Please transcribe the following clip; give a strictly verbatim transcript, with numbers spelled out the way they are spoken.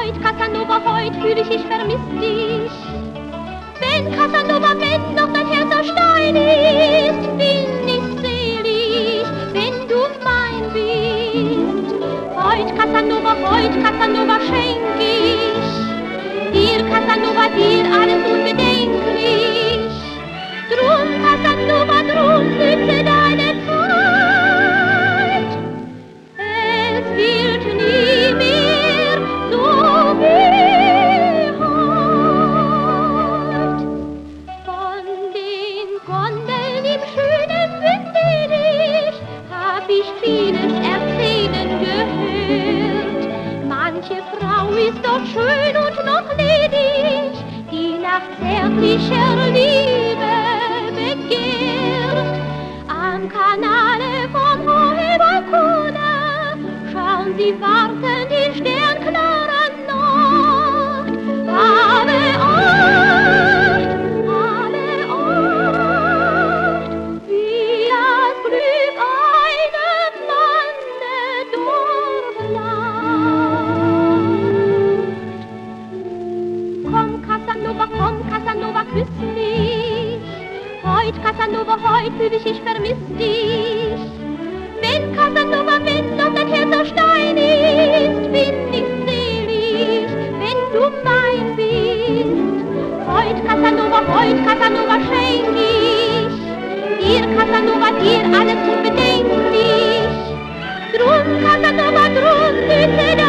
heut, Casanova, heut fühl ich, ich vermiss dich. Wenn Casanova, wenn noch dein Herz aus Stein ist, bin ich selig, wenn du mein bist. Heut, Casanova, heut, Casanova, schenk ich dir, Casanova, dir alles unbedenklich. Drum, Casanova, drum nütze deine Zeit. Es wird nie mehr so wie heut. Von den Gondeln im schönen Venedig hab ich vieles erzählen gehört. Manche Frau ist dort schön und noch ledig, die nach zärtlicher Liebe begehrt. Am Kanale vom hohen Balkone schauen sie warten die sternklare Nacht. Habe Acht, habe Acht, wie das Glück einem Lande durchflacht. Komm, Casanova, komm, Casanova, küss mich. Heut, Casanova, heut fühl ich, ich vermiss dich. Wenn Casanova, wenn noch dein Herz aus Stein ist, bin ich selig, wenn du mein bist. Heut, Casanova, heut, Casanova, schenk ich dir, Casanova, dir alles unbedenklich. Drum, Casanova, drum nütze